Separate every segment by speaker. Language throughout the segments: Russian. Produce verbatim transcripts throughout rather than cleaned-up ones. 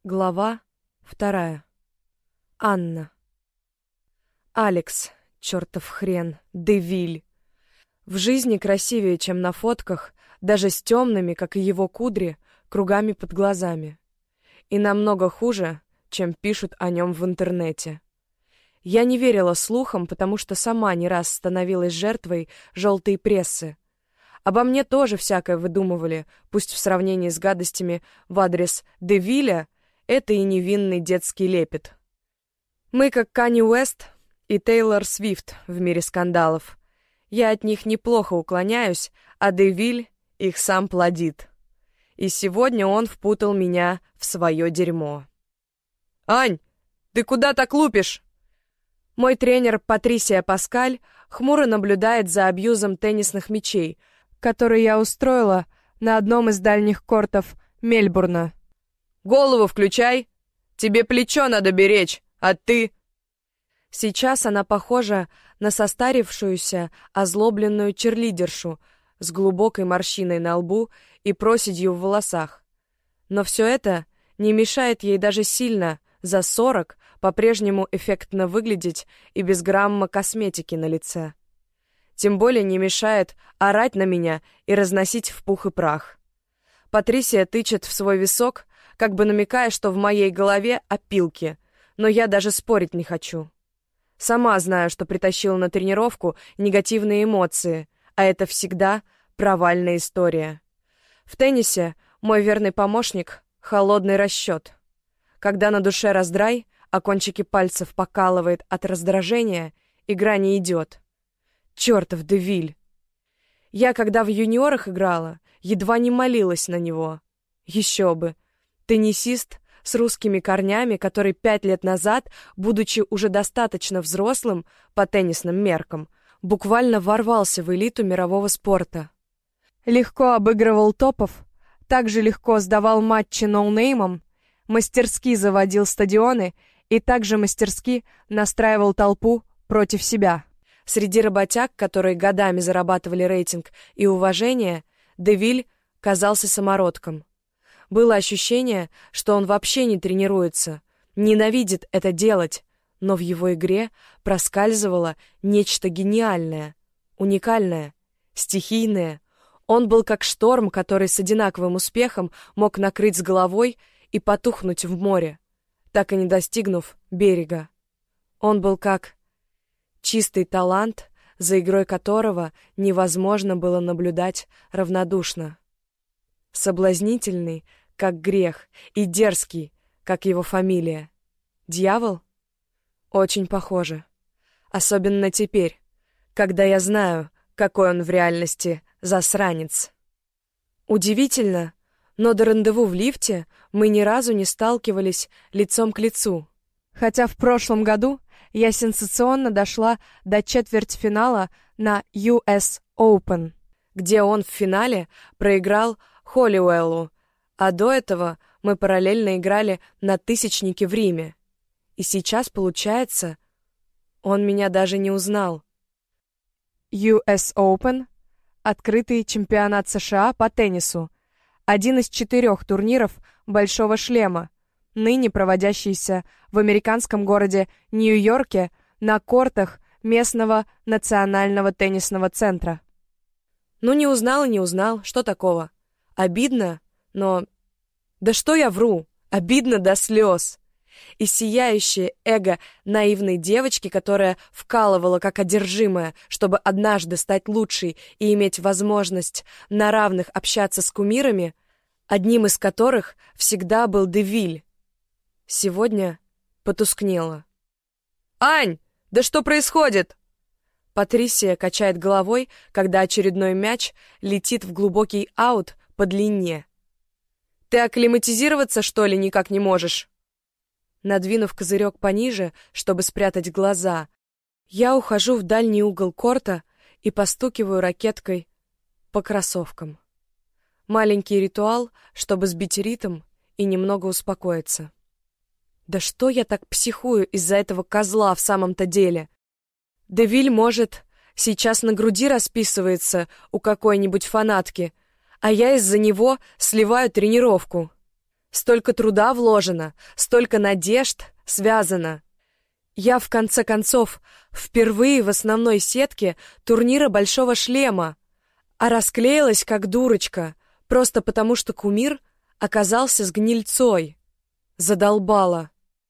Speaker 1: Глава вторая. Анна. Алекс, чертов хрен, Девиль. В жизни красивее, чем на фотках, даже с темными, как и его кудри, кругами под глазами. И намного хуже, чем пишут о нем в интернете. Я не верила слухам, потому что сама не раз становилась жертвой желтой прессы. Обо мне тоже всякое выдумывали, пусть в сравнении с гадостями в адрес Девиля это и невинный детский лепет. Мы как Канье Уэст и Тейлор Свифт в мире скандалов. Я от них неплохо уклоняюсь, а Девиль их сам плодит. И сегодня он впутал меня в свое дерьмо. «Ань, ты куда так лупишь?» Мой тренер Патрисия Паскаль хмуро наблюдает за абьюзом теннисных мячей, который я устроила на одном из дальних кортов Мельбурна.
Speaker 2: «Голову включай! Тебе плечо надо беречь, а ты...»
Speaker 1: Сейчас она похожа на состарившуюся, озлобленную черлидершу с глубокой морщиной на лбу и проседью в волосах. Но все это не мешает ей даже сильно за сорок по-прежнему эффектно выглядеть и без грамма косметики на лице. Тем более не мешает орать на меня и разносить в пух и прах. Патрисия тычет в свой висок, как бы намекая, что в моей голове опилки, но я даже спорить не хочу. Сама знаю, что притащила на тренировку негативные эмоции, а это всегда провальная история. В теннисе мой верный помощник — холодный расчет. Когда на душе раздрай, а кончики пальцев покалывает от раздражения, игра не идет. Чертов Девиль! Я, когда в юниорах играла, едва не молилась на него. Еще бы! Теннисист с русскими корнями, который пять лет назад, будучи уже достаточно взрослым по теннисным меркам, буквально ворвался в элиту мирового спорта. Легко обыгрывал топов, также легко сдавал матчи ноунеймам, мастерски заводил стадионы и также мастерски настраивал толпу против себя. Среди работяг, которые годами зарабатывали рейтинг и уважение, Девиль казался самородком. Было ощущение, что он вообще не тренируется, ненавидит это делать, но в его игре проскальзывало нечто гениальное, уникальное, стихийное. Он был как шторм, который с одинаковым успехом мог накрыть с головой и потухнуть в море, так и не достигнув берега. Он был как чистый талант, за игрой которого невозможно было наблюдать равнодушно. Соблазнительный, как грех, и дерзкий, как его фамилия. Дьявол? Очень похоже. Особенно теперь, когда я знаю, какой он в реальности засранец. Удивительно, но до рандеву в лифте мы ни разу не сталкивались лицом к лицу. Хотя в прошлом году я сенсационно дошла до четвертьфинала на ю эс Open, где он в финале проиграл Холлиуэллу, а до этого мы параллельно играли на тысячнике в Риме. И сейчас, получается, он меня даже не узнал. ю эс Open — открытый чемпионат США по теннису, один из четырех турниров «Большого шлема», ныне проводящийся в американском городе Нью-Йорке на кортах местного национального теннисного центра. Ну, не узнал и не узнал, что такого? Обидно, но... Да что я вру? Обидно до слез. И сияющее эго наивной девочки, которая вкалывала как одержимая, чтобы однажды стать лучшей и иметь возможность на равных общаться с кумирами, одним из которых всегда был Девиль, сегодня потускнело. «Ань, да что происходит?» Патрисия качает головой, когда очередной мяч летит в глубокий аут по длине. «Ты акклиматизироваться, что ли, никак не можешь?» Надвинув козырек пониже, чтобы спрятать глаза, я ухожу в дальний угол корта и постукиваю ракеткой по кроссовкам. Маленький ритуал, чтобы сбить ритм и немного успокоиться. Да что я так психую из-за этого козла в самом-то деле? Девиль, может, сейчас на груди расписывается у какой-нибудь фанатки, а я из-за него сливаю тренировку. Столько труда вложено, столько надежд связано. Я, в конце концов, впервые в основной сетке турнира «Большого шлема», а расклеилась как дурочка, просто потому что кумир оказался с гнильцой. Задолбала.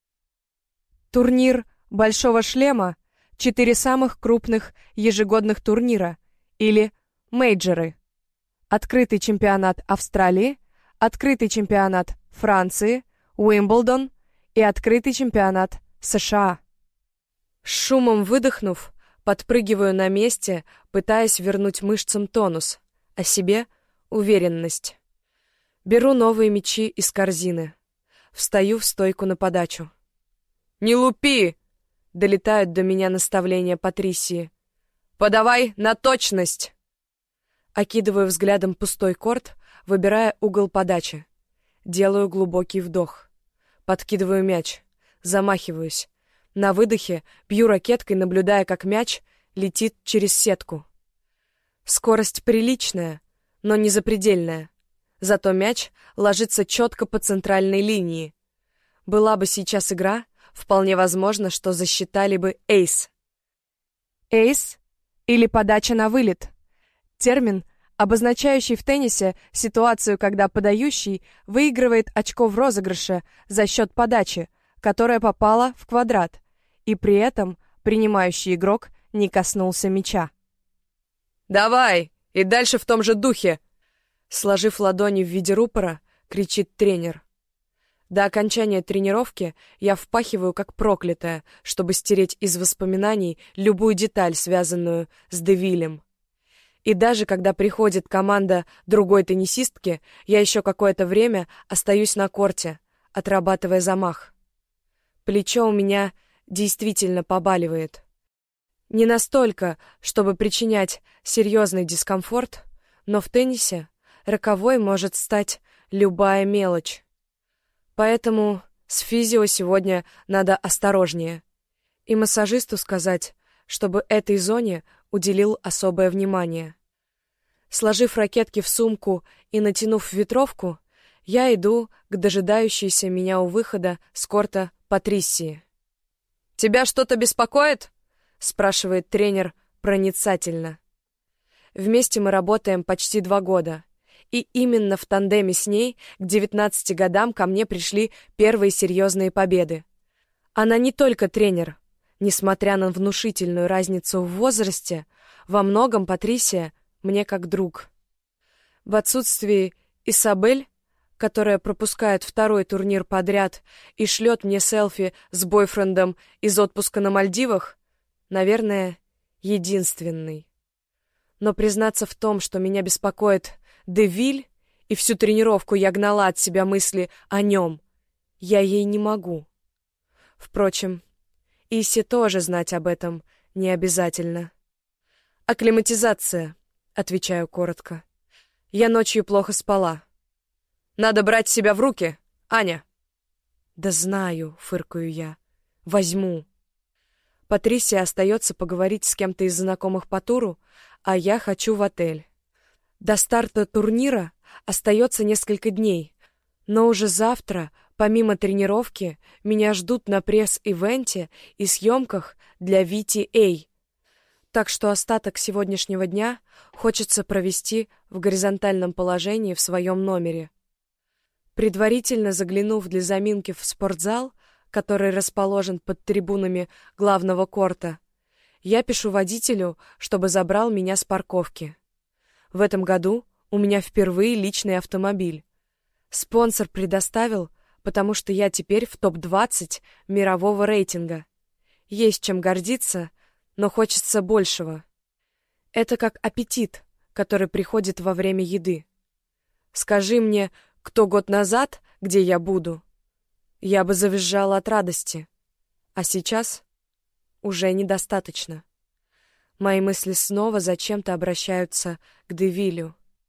Speaker 1: Турнир «Большого шлема» — четыре самых крупных ежегодных турнира, или мейджоры. Открытый чемпионат Австралии, открытый чемпионат Франции, Уимблдон и открытый чемпионат США. С шумом выдохнув, подпрыгиваю на месте, пытаясь вернуть мышцам тонус, а себе — уверенность. Беру новые мячи из корзины. Встаю в стойку на подачу. «Не лупи!» — долетают до меня наставления Патрисии. «Подавай на точность!» Окидываю взглядом пустой корт, выбирая угол подачи. Делаю глубокий вдох. Подкидываю мяч. Замахиваюсь. На выдохе бью ракеткой, наблюдая, как мяч летит через сетку. Скорость приличная, но не запредельная. Зато мяч ложится четко по центральной линии. Была бы сейчас игра, вполне возможно, что засчитали бы эйс. Эйс или подача на вылет. Термин, обозначающий в теннисе ситуацию, когда подающий выигрывает очко в розыгрыше за счет подачи, которая попала в квадрат, и при этом принимающий игрок не коснулся мяча. «Давай! И дальше в том же духе!» Сложив ладони в виде рупора, кричит тренер. До окончания тренировки я впахиваю как проклятая, чтобы стереть из воспоминаний любую деталь, связанную с Девилем. И даже когда приходит команда другой теннисистки, я еще какое-то время остаюсь на корте, отрабатывая замах. Плечо у меня действительно побаливает. Не настолько, чтобы причинять серьезный дискомфорт, но в теннисе роковой может стать любая мелочь. Поэтому с физио сегодня надо осторожнее. И массажисту сказать, чтобы этой зоне уделил особое внимание. Сложив ракетки в сумку и натянув ветровку, я иду к дожидающейся меня у выхода с корта Патрисии. «Тебя что-то беспокоит?» — спрашивает тренер проницательно. Вместе мы работаем почти два года. И именно в тандеме с ней к девятнадцати годам ко мне пришли первые серьезные победы. Она не только тренер. Несмотря на внушительную разницу в возрасте, во многом Патрисия мне как друг. В отсутствии Исабель, которая пропускает второй турнир подряд и шлет мне селфи с бойфрендом из отпуска на Мальдивах, наверное, единственный. Но признаться в том, что меня беспокоит Девиль, и всю тренировку я гнала от себя мысли о нем, я ей не могу. Впрочем, Исе тоже знать об этом не обязательно. «Акклиматизация», — отвечаю коротко. «Я ночью плохо спала. Надо брать себя в руки, Аня». «Да знаю», — фыркаю я. «Возьму». Патрисия остается поговорить с кем-то из знакомых по туру, а я хочу в отель. До старта турнира остается несколько дней, но уже завтра, помимо тренировки, меня ждут на пресс-ивенте и съемках для ви ти эй. Так что остаток сегодняшнего дня хочется провести в горизонтальном положении в своем номере. Предварительно заглянув для заминки в спортзал, который расположен под трибунами главного корта, я пишу водителю, чтобы забрал меня с парковки. В этом году у меня впервые личный автомобиль. Спонсор предоставил, потому что я теперь в топ двадцать мирового рейтинга. Есть чем гордиться, но хочется большего. Это как аппетит, который приходит во время еды. Скажи мне, кто год назад, где я буду, я бы завизжала от радости. А сейчас уже недостаточно. Мои мысли снова зачем-то обращаются к Девилю.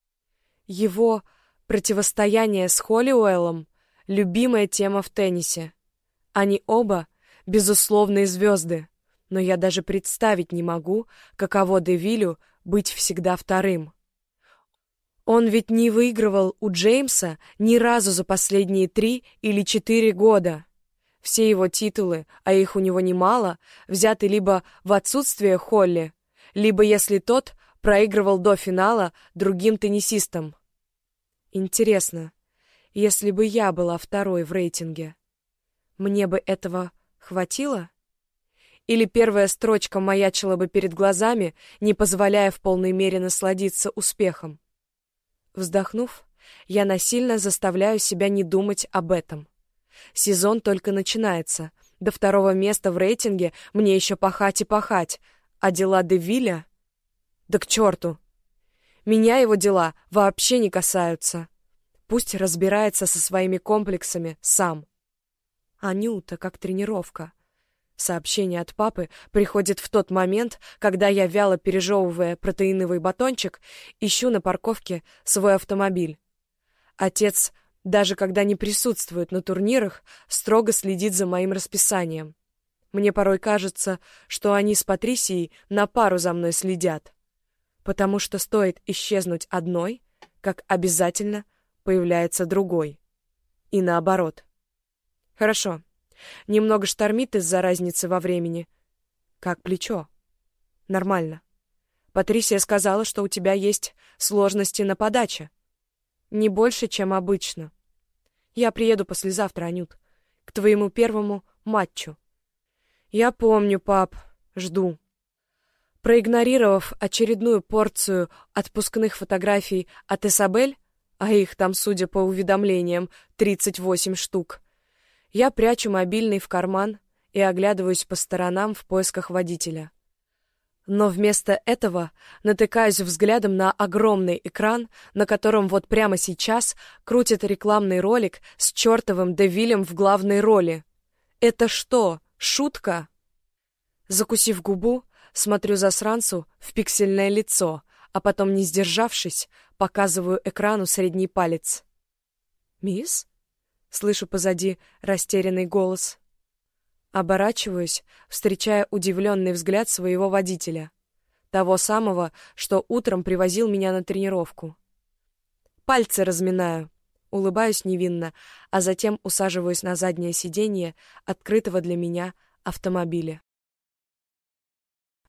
Speaker 1: Его противостояние с Холлиуэллом — любимая тема в теннисе. Они оба — безусловные звезды, но я даже представить не могу, каково Девилю быть всегда вторым. Он ведь не выигрывал у Джеймса ни разу за последние три или четыре года. Все его титулы, а их у него немало, взяты либо в отсутствие Холли, либо, если тот проигрывал до финала другим теннисистам. Интересно, если бы я была второй в рейтинге, мне бы этого хватило? Или первая строчка маячила бы перед глазами, не позволяя в полной мере насладиться успехом? Вздохнув, я насильно заставляю себя не думать об этом. Сезон только начинается. До второго места в рейтинге мне еще пахать и пахать. А дела Девиля? Да к черту! Меня его дела вообще не касаются. Пусть разбирается со своими комплексами сам. Анюта, как тренировка. Сообщение от папы приходит в тот момент, когда я, вяло пережевывая протеиновый батончик, ищу на парковке свой автомобиль. Отец, даже когда не присутствует на турнирах, строго следит за моим расписанием. Мне порой кажется, что они с Патрисией на пару за мной следят. Потому что стоит исчезнуть одной, как обязательно появляется другой. И наоборот. Хорошо. Немного штормит из-за разницы во времени. Как плечо. Нормально. Патрисия сказала, что у тебя есть сложности на подаче. Не больше, чем обычно. Я приеду послезавтра, Анют, к твоему первому матчу. Я помню, пап. Жду. Проигнорировав очередную порцию отпускных фотографий от Исабель, а их там, судя по уведомлениям, тридцать восемь штук, я прячу мобильный в карман и оглядываюсь по сторонам в поисках водителя. Но вместо этого натыкаюсь взглядом на огромный экран, на котором вот прямо сейчас крутит рекламный ролик с чертовым Девилем в главной роли. Это что, шутка? Закусив губу, смотрю засранцу в пиксельное лицо, а потом, не сдержавшись, показываю экрану средний палец. «Мисс?» — слышу позади растерянный голос. Оборачиваюсь, встречая удивленный взгляд своего водителя. Того самого, что утром привозил меня на тренировку. Пальцы разминаю, улыбаюсь невинно, а затем усаживаюсь на заднее сиденье открытого для меня автомобиля.